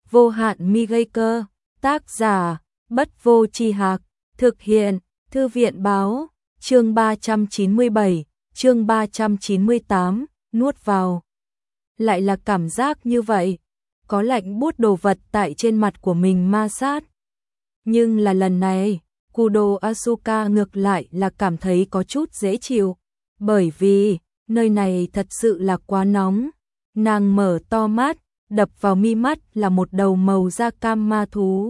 vô hạn mi gây cơ, tác giả, Bất Vô Tri Hạc, thực hiện, Thư viện báo, chương 397, chương 398, nuốt vào. Lại là cảm giác như vậy, có lạnh buốt đồ vật tại trên mặt của mình ma sát. Nhưng là lần này, Kudo Asuka ngược lại là cảm thấy có chút dễ chịu, bởi vì nơi này thật sự là quá nóng. Nàng mở to mắt, đập vào mi mắt là một đầu màu da cam ma thú.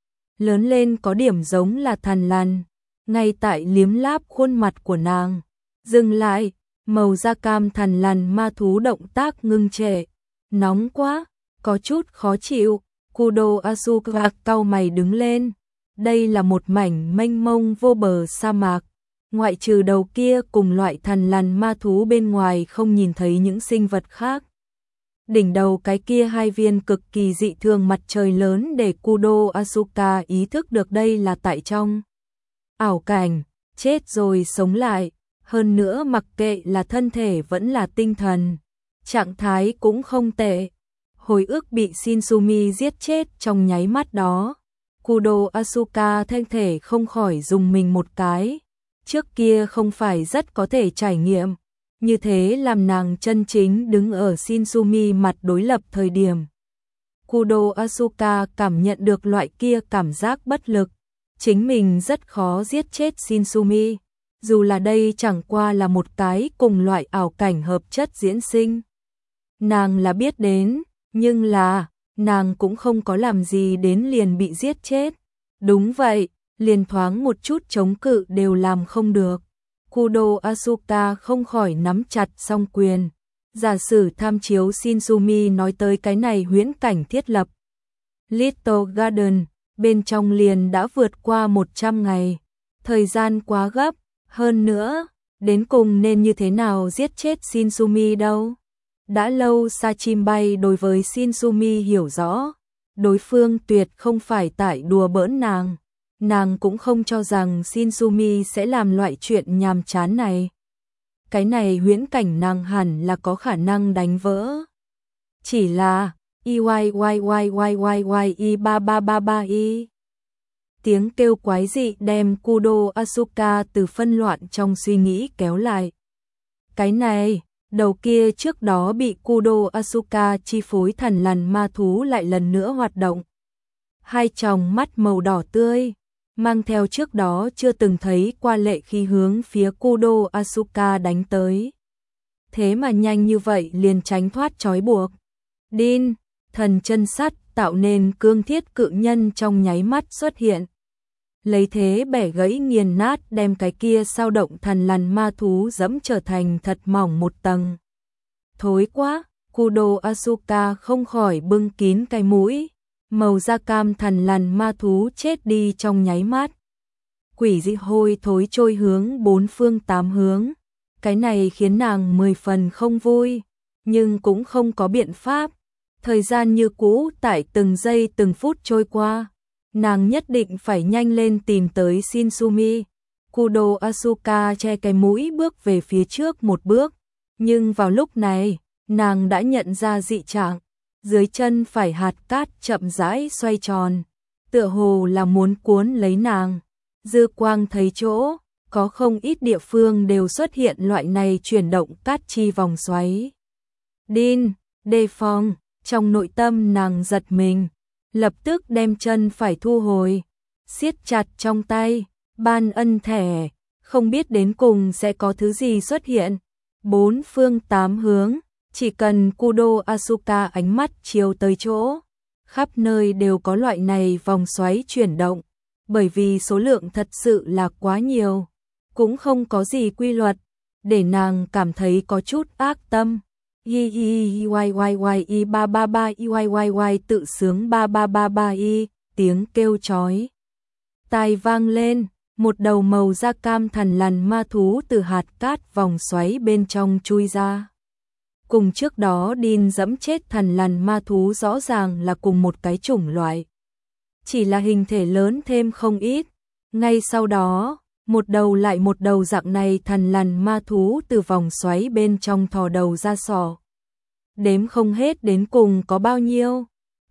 Lớn lên có điểm giống là thằn lằn, ngay tại liếm láp khuôn mặt của nàng. Dừng lại, màu da cam thằn lằn ma thú động tác ngưng trệ. Nóng quá, có chút khó chịu. Kudo Asuka cau mày đứng lên. Đây là một mảnh mênh mông vô bờ sa mạc. Ngoại trừ đầu kia cùng loại thằn lằn ma thú bên ngoài không nhìn thấy những sinh vật khác. Đỉnh đầu cái kia hai viên cực kỳ dị thường mặt trời lớn để Kudo Asuka ý thức được đây là tại trong ảo cảnh, chết rồi sống lại. Hơn nữa mặc kệ là thân thể vẫn là tinh thần, trạng thái cũng không tệ. Hồi ức bị Shinsumi giết chết trong nháy mắt đó, Kudo Asuka thân thể không khỏi dùng mình một cái. Trước kia không phải rất có thể trải nghiệm, như thế làm nàng chân chính đứng ở Shinsumi mặt đối lập thời điểm. Kudo Asuka cảm nhận được loại kia cảm giác bất lực, chính mình rất khó giết chết Shinsumi, dù là đây chẳng qua là một cái cùng loại ảo cảnh hợp chất diễn sinh. Nàng là biết đến, nhưng là, nàng cũng không có làm gì đến liền bị giết chết. Đúng vậy, liền thoáng một chút chống cự đều làm không được. Kudo Asuka không khỏi nắm chặt song quyền. Giả sử tham chiếu Shinsumi nói tới cái này huyễn cảnh thiết lập Little Garden, bên trong liền đã vượt qua 100 ngày. Thời gian quá gấp, hơn nữa, đến cùng nên như thế nào giết chết Shinsumi đâu. Đã lâu Sachimbai đối với Shinsumi hiểu rõ, đối phương tuyệt không phải tại đùa bỡn nàng. Nàng cũng không cho rằng Shinsumi sẽ làm loại chuyện nhàm chán này. Cái này huyễn cảnh nàng hẳn là có khả năng đánh vỡ. Chỉ là i tiếng kêu quái dị đem Kudo Asuka từ phân loạn trong suy nghĩ kéo lại. Cái này, đầu kia trước đó bị Kudo Asuka chi phối thằn lằn ma thú lại lần nữa hoạt động. Hai tròng mắt màu đỏ tươi, mang theo trước đó chưa từng thấy qua lệ khí hướng phía Kudo Asuka đánh tới. Thế mà nhanh như vậy liền tránh thoát trói buộc. Đin, thần chân sắt tạo nên cương thiết cự nhân trong nháy mắt xuất hiện. Lấy thế bẻ gãy nghiền nát đem cái kia sao động thằn lằn ma thú dẫm trở thành thật mỏng một tầng. Thối quá, Kudo Asuka không khỏi bưng kín cái mũi. Màu da cam thằn lằn ma thú chết đi trong nháy mắt. Quỷ dị hôi thối trôi hướng bốn phương tám hướng. Cái này khiến nàng 10 phần không vui, nhưng cũng không có biện pháp. Thời gian như cũ tại từng giây từng phút trôi qua. Nàng nhất định phải nhanh lên tìm tới Shinsumi. Kudo Asuka che cái mũi bước về phía trước một bước. Nhưng vào lúc này, nàng đã nhận ra dị trạng. Dưới chân phải hạt cát chậm rãi xoay tròn, tựa hồ là muốn cuốn lấy nàng. Dư quang thấy chỗ, có không ít địa phương đều xuất hiện loại này chuyển động cát chi vòng xoáy. Đin, đề phòng, trong nội tâm nàng giật mình, lập tức đem chân phải thu hồi, siết chặt trong tay, ban ân thẻ, không biết đến cùng sẽ có thứ gì xuất hiện. Bốn phương tám hướng. Chỉ cần Kudo Asuka ánh mắt chiếu tới chỗ, khắp nơi đều có loại này vòng xoáy chuyển động, bởi vì số lượng thật sự là quá nhiều, cũng không có gì quy luật, để nàng cảm thấy có chút ác tâm. Y 333 y tự sướng 333 y, tiếng kêu chói tai vang lên, một đầu màu da cam thằn lằn ma thú từ hạt cát vòng xoáy bên trong chui ra. Cùng trước đó Đin dẫm chết thằn lằn ma thú rõ ràng là cùng một cái chủng loại. Chỉ là hình thể lớn thêm không ít. Ngay sau đó, một đầu lại một đầu dạng này thằn lằn ma thú từ vòng xoáy bên trong thò đầu ra sò. Đếm không hết đến cùng có bao nhiêu.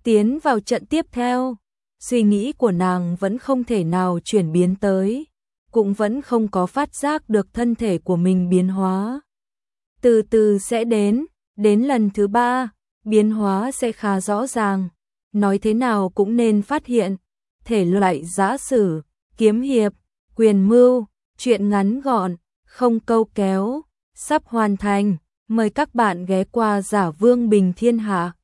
Tiến vào trận tiếp theo, suy nghĩ của nàng vẫn không thể nào chuyển biến tới, cũng vẫn không có phát giác được thân thể của mình biến hóa. Từ từ sẽ đến lần thứ 3, biến hóa sẽ khá rõ ràng, nói thế nào cũng nên phát hiện, thể loại giã sử, kiếm hiệp, quyền mưu, truyện ngắn gọn, không câu kéo, sắp hoàn thành, mời các bạn ghé qua Giả Vương Bình Thiên Hạ.